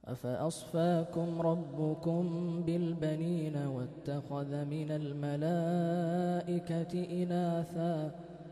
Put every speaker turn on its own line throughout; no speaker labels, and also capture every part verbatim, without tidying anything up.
أفأصفاكم ربكم بالبنين واتخذ من الملائكة إناثا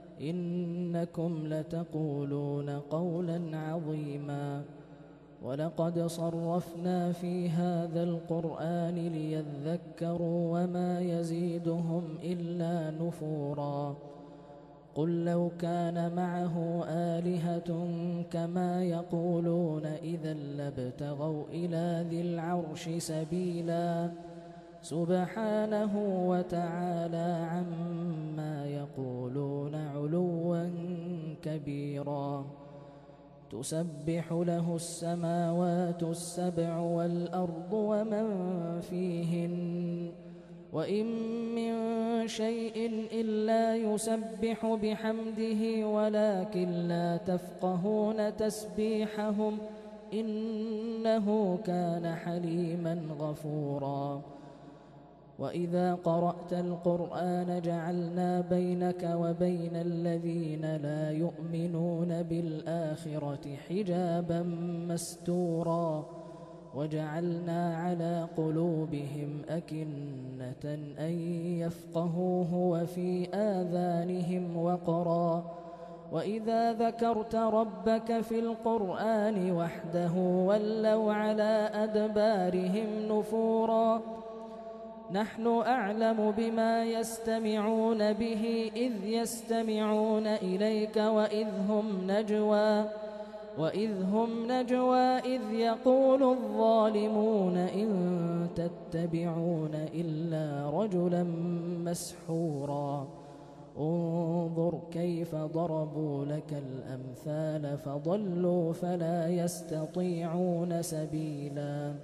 إنكم لتقولون قولا عظيما. ولقد صرفنا في هذا القرآن ليذكروا وما يزيدهم إلا نفورا. قل لو كان معه آلهة كما يقولون إذا لابتغوا إلى ذي العرش سبيلا سبحانه وتعالى عما يقولون علوا كبيرا. تسبح له السماوات السبع والأرض ومن فيهن وإن من شيء إلا يسبح بحمده ولكن لا تفقهون تسبيحهم إنه كان حليما غفورا. وإذا قرأت القرآن جعلنا بينك وبين الذين لا يؤمنون بالآخرة حجابا مستورا وجعلنا على قلوبهم أكنة أن يفقهوه وفي آذانهم وقرا. وإذا ذكرت ربك في القرآن وحده ولوا على أدبارهم نفورا. نحن أعلم بما يستمعون به إذ يستمعون إليك وإذ هم نجوى وإذ هم نجوى إذ يقول الظالمون إن تتبعون إلا رجلا مسحورا. انظر كيف ضربوا لك الأمثال فضلوا فلا يستطيعون سبيلا.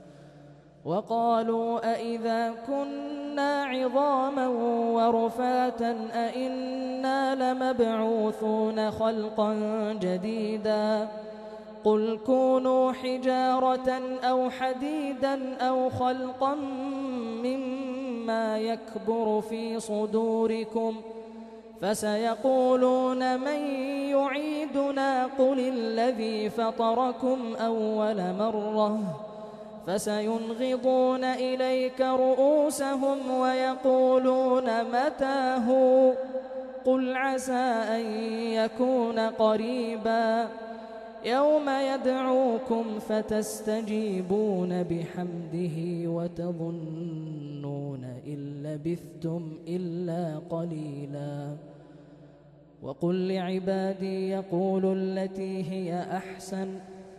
وقالوا أئذا كنا عظاما ورفاتا أئنا لمبعوثون خلقا جديدا. قل كونوا حجارة أو حديدا أو خلقا مما يكبر في صدوركم فسيقولون من يعيدنا قل الذي فطركم أول مرة فسينغضون إليك رؤوسهم ويقولون متى هو قل عسى أن يكون قريبا. يوم يدعوكم فتستجيبون بحمده وتظنون إن لبثتم إلا قليلا. وقل لعبادي يقولوا التي هي أحسن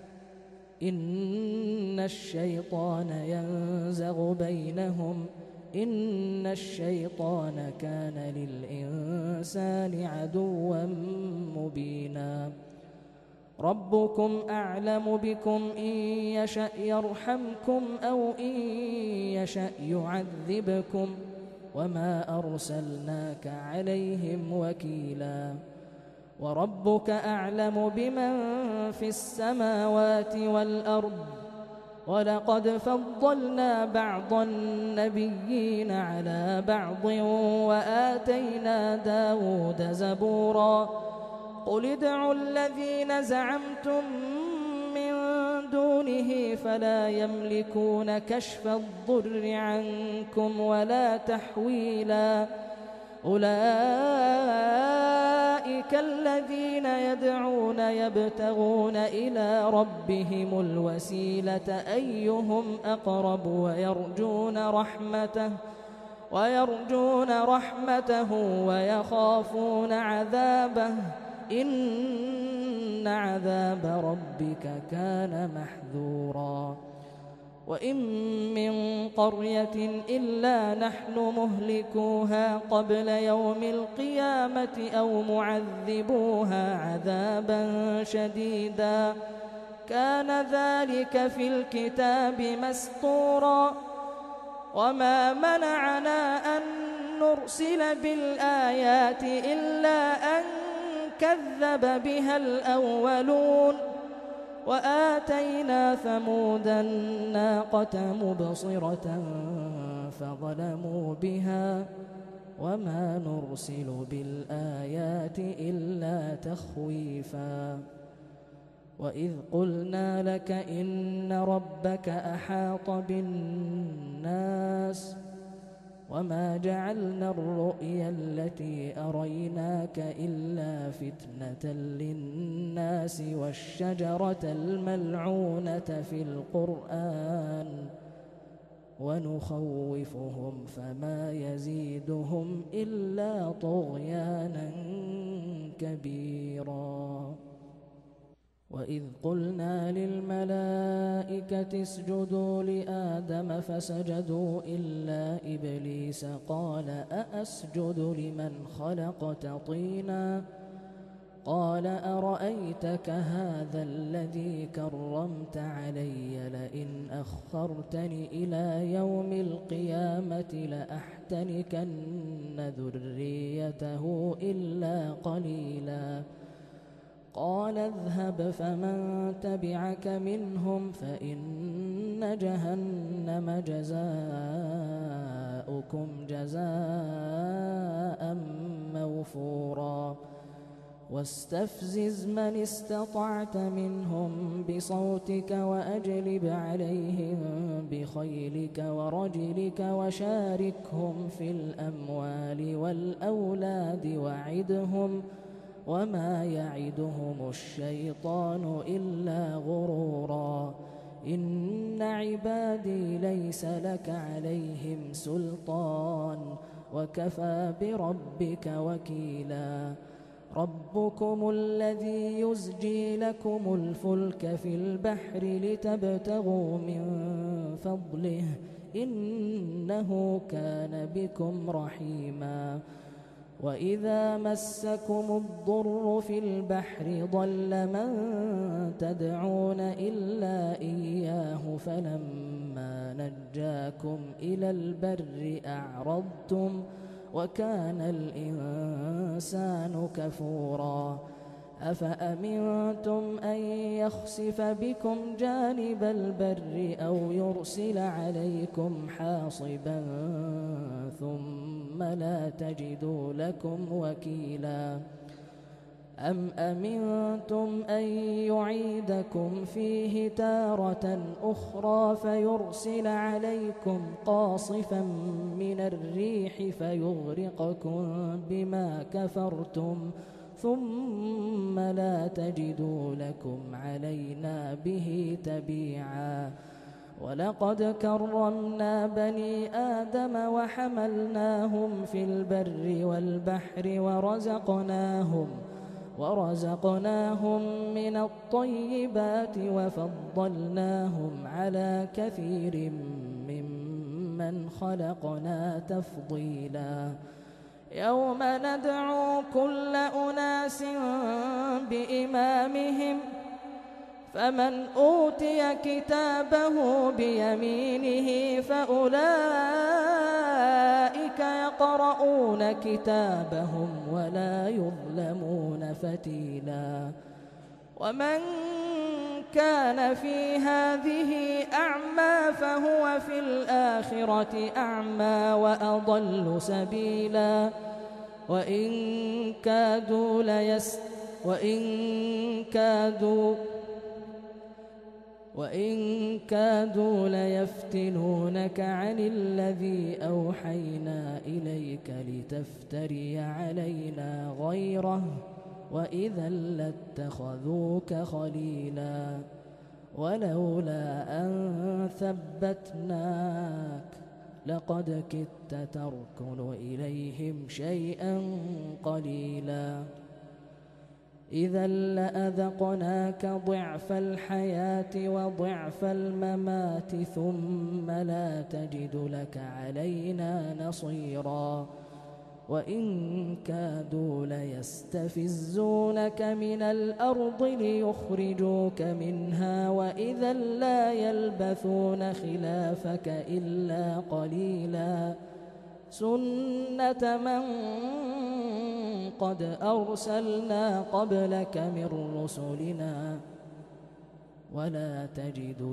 إن الشيطان ينزغ بينهم إن الشيطان كان للإنسان عدوا مبينا. ربكم أعلم بكم إن يشأ يرحمكم أو إن يشأ يعذبكم وما أرسلناك عليهم وكيلا. وربك أعلم بمن في السماوات والأرض ولقد فضلنا بعض النبيين على بعض وآتينا داود زبورا. قل ادعوا الذين زعمتم من دونه فلا يملكون كشف الضر عنكم ولا تحويلا. أولئك الذين يدعون يبتغون إلى ربهم الوسيلة أيهم أقرب ويرجون رحمته ويرجون رحمته ويخافون عذابه إن عذاب ربك كان محذورا. وإن من قرية إلا نحن مهلكوها قبل يوم القيامة أو معذبوها عذابا شديدا كان ذلك في الكتاب مسطورا. وما منعنا أن نرسل بالآيات إلا أن كذب بها الأولون وآتينا ثمود الناقة مبصرة فظلموا بها وما نرسل بالآيات إلا تخويفا. وإذ قلنا لك إن ربك أحاط بالناس وما جعلنا الرؤيا التي أريناك إلا فتنة للناس والشجرة الملعونة في القرآن ونخوفهم فما يزيدهم إلا طغيانا كبيرا. وإذ قلنا للملائكة اسجدوا لآدم فسجدوا إلا إبليس قال أأسجد لمن خلقت طينا قال أرأيتك هذا الذي كرمت علي لئن أخرتني إلى يوم القيامة لأحتنكن ذريته إلا قليلا. قال اذهب فمن تبعك منهم فإن جهنم جزاؤكم جزاء موفورا. واستفزز من استطعت منهم بصوتك وأجلب عليهم بخيلك ورجلك وشاركهم في الأموال والأولاد وعدهم وما يعدهم الشيطان إلا غرورا. إن عبادي ليس لك عليهم سلطان وكفى بربك وكيلا. ربكم الذي يزجي لكم الفلك في البحر لتبتغوا من فضله إنه كان بكم رحيما. وإذا مسكم الضر في البحر ضل من تدعون إلا إياه فلما نجاكم إلى البر أعرضتم وكان الإنسان كفورا. أفأمنتم أن يخسف بكم جانب البر أو يرسل عليكم حاصبا ثم لا تجدوا لكم وكيلا. أم أمنتم أن يعيدكم فيه تارة أخرى فيرسل عليكم قاصفا من الريح فيغرقكم بما كفرتم ثم لا تجدوا لكم علينا به تبيعا. ولقد كرمنا بني آدم وحملناهم في البر والبحر ورزقناهم ورزقناهم من الطيبات وفضلناهم على كثير ممن خلقنا تفضيلا. يوم ندعو كل أناس بإمامهم فمن أوتي كتابه بيمينه فأولئك يقرؤون كتابهم ولا يظلمون فتيلا. ومن كان في هذه أعمى فهو في الآخرة أعمى وأضل سبيلا. وإن كادوا ليس وإن كادوا وإن كادوا ليفتنونك عن الذي أوحينا إليك لتفتري علينا غيره وإذا لاتخذوك خليلا. ولولا أن ثبتناك لقد كدت تركن إليهم شيئا قليلا. إذا لأذقناك ضعف الحياة وضعف الممات ثم لا تجد لك علينا نصيرا. وإن كادوا ليستفزونك من الأرض ليخرجوك منها وإذا لا يلبثون خلافك إلا قليلا. سنة من قد أرسلنا قبلك من رسلنا ولا تجد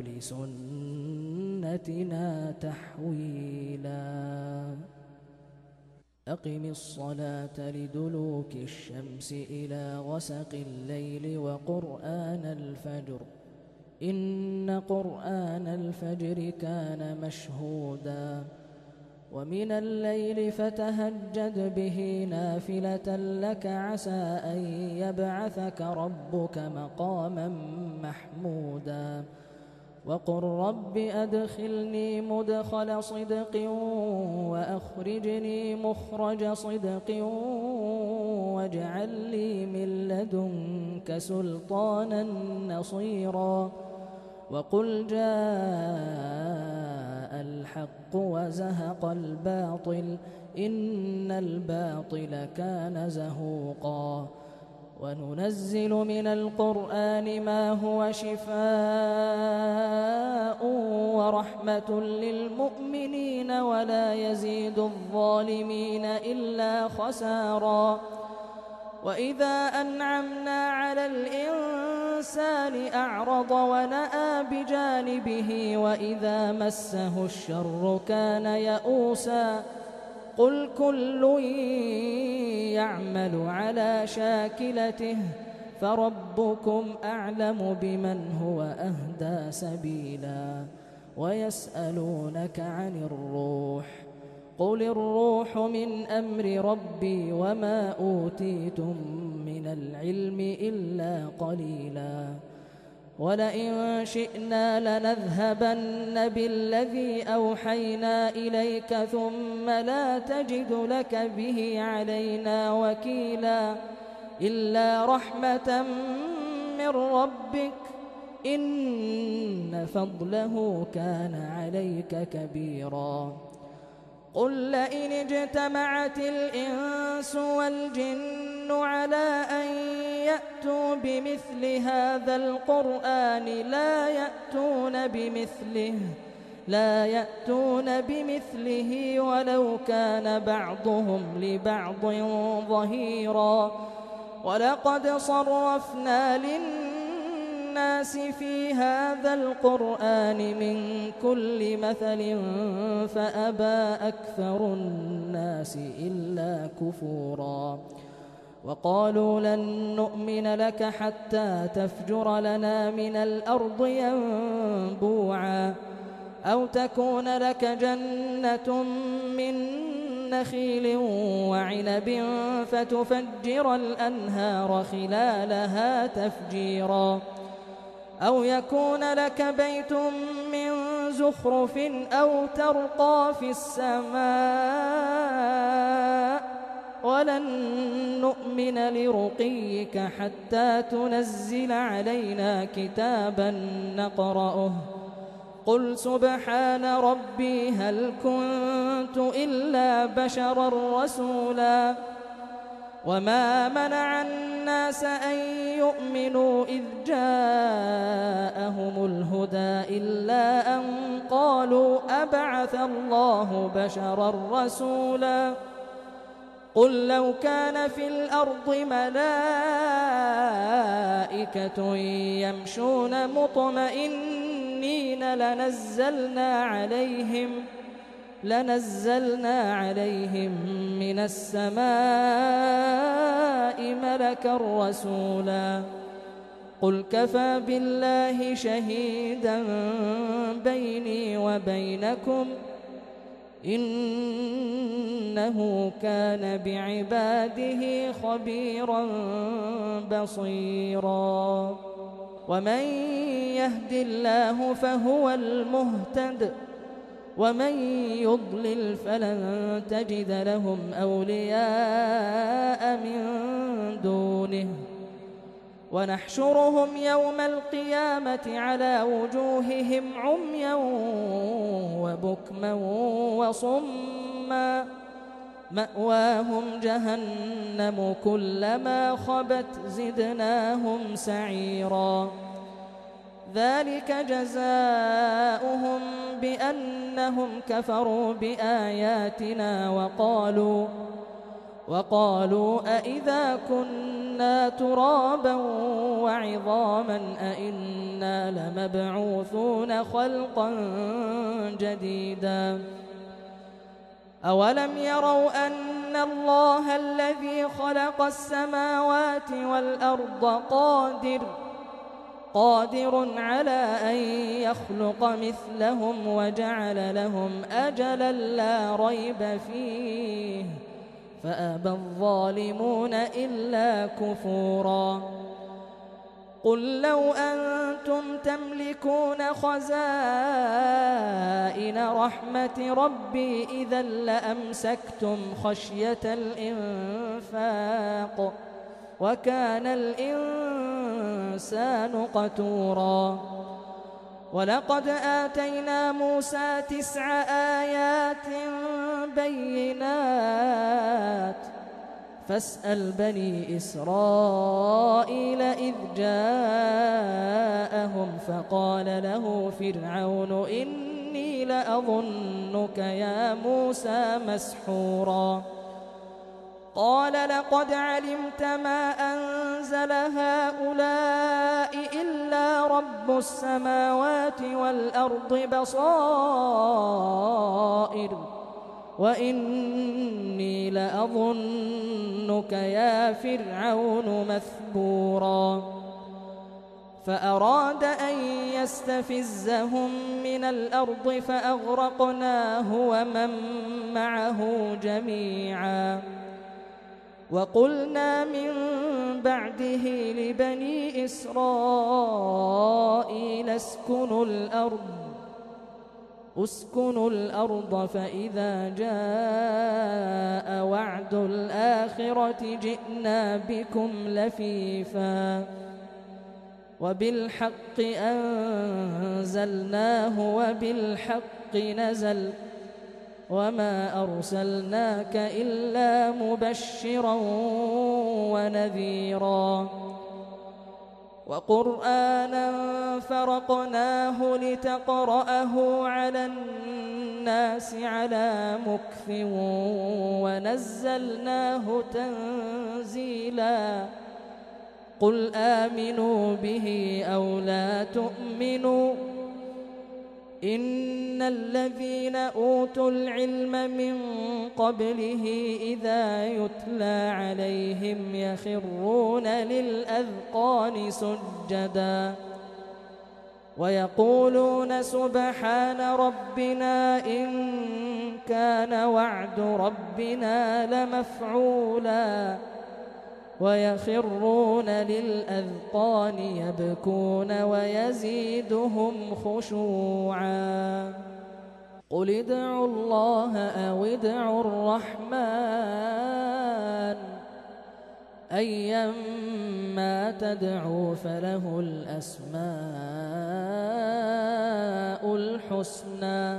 لسنتنا تحويلا. أقم الصلاة لدلوك الشمس إلى غسق الليل وقرآن الفجر إن قرآن الفجر كان مشهودا ومن الليل فتهجد به نافلة لك عسى أن يبعثك ربك مقاما محمودا وقل رب أدخلني مدخل صدق وأخرجني مخرج صدق واجعل لي من لدنك سلطانا نصيرا وقل جاء الحق وزهق الباطل إن الباطل كان زهوقا وننزل من القرآن ما هو شفاء ورحمة للمؤمنين ولا يزيد الظالمين إلا خسارا وإذا أنعمنا على الإنسان أعرض ونأى بجانبه وإذا مسه الشر كان يئوسا قل كل يعمل على شاكلته فربكم أعلم بمن هو أهدى سبيلا ويسألونك عن الروح قل الروح من أمر ربي وما أوتيتم من العلم إلا قليلا ولئن شئنا لنذهبن بالذي أوحينا إليك ثم لا تجد لك به علينا وكيلا إلا رحمة من ربك إن فضله كان عليك كبيرا قل لئن اجتمعت الإنس والجن على أن يأتوا بمثل هذا القرآن لا يأتون بمثله لا يأتون بمثله ولو كان بعضهم لبعض ظهيرا ولقد صرفنا للناس في هذا القرآن من كل مثل فأبى أكثر الناس إلا كفورا وقالوا لن نؤمن لك حتى تفجر لنا من الأرض ينبوعا أو تكون لك جنة من نخيل وعنب فتفجر الأنهار خلالها تفجيرا أو يكون لك بيت من زخرف أو ترقى في السماء ولن نؤمن لرقيك حتى تنزل علينا كتابا نقرأه قل سبحان ربي هل كنت إلا بشرا رسولا وما منع الناس أن يؤمنوا إذ جاءهم الهدى إلا أن قالوا أبعث الله بشرا رسولا قل لو كان في الأرض ملائكة يمشون مطمئنين لنزلنا عليهم لنزلنا عليهم من السماء ملكا رسولا قل كفى بالله شهيدا بيني وبينكم إنه كان بعباده خبيرا بصيرا ومن يهد الله فهو المهتد ومن يضلل فلن تجد لهم أولياء من دونه ونحشرهم يوم القيامة على وجوههم عميا وبكما وصما مأواهم جهنم كلما خبت زدناهم سعيرا ذلك جزاؤهم بأنهم كفروا بآياتنا وقالوا وقالوا أإذا كنا ترابا وعظاما أإنا لمبعوثون خلقا جديدا أولم يروا أن الله الذي خلق السماوات والأرض قادر قادر على أن يخلق مثلهم وجعل لهم أجلا لا ريب فيه فأبى الظالمون إلا كفورا قل لو أنتم تملكون خزائن رحمة ربي إذا لأمسكتم خشية الإنفاق وكان الإنسان قتورا ولقد آتينا موسى تسع آيات بينات فاسأل بني إسرائيل إذ جاءهم فقال له فرعون إني لأظنك يا موسى مسحورا قال لقد علمت ما أنزل هؤلاء إلا رب السماوات والأرض بصائر وإني لأظنك يا فرعون مثبورا فأراد أن يستفزهم من الأرض فأغرقناه ومن معه جميعا وقلنا من بعده لبني إسرائيل اسكنوا الأرض اسكنوا الأرض فإذا جاء وعد الآخرة جئنا بكم لفيفا وبالحق أنزلناه وبالحق نزل وما أرسلناك إلا مبشرا ونذيرا وقرآنا فرقناه لتقرأه على الناس على مكث ونزلناه تنزيلا قل آمنوا به أو لا تؤمنوا إن الذين أوتوا العلم من قبله إذا يتلى عليهم يخرون للأذقان سجدا ويقولون سبحان ربنا إن كان وعد ربنا لمفعولا ويخرون للأذقان يبكون ويزيدهم خشوعا قل ادعوا الله أو ادعوا الرحمن أيما تدعوا فله الأسماء الحسنى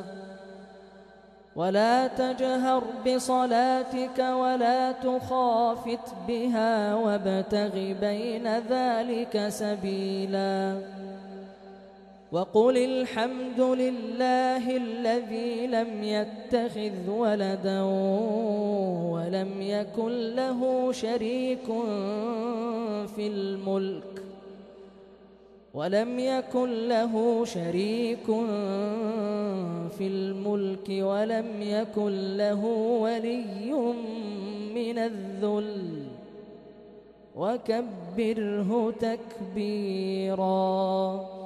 ولا تجهر بصلاتك ولا تخافت بها وابتغ بين ذلك سبيلا وقل الحمد لله الذي لم يتخذ ولدا ولم يكن له شريك في الملك ولم يكن له شريك في الملك ولم يكن له ولي من الذل وكبره تكبيرا.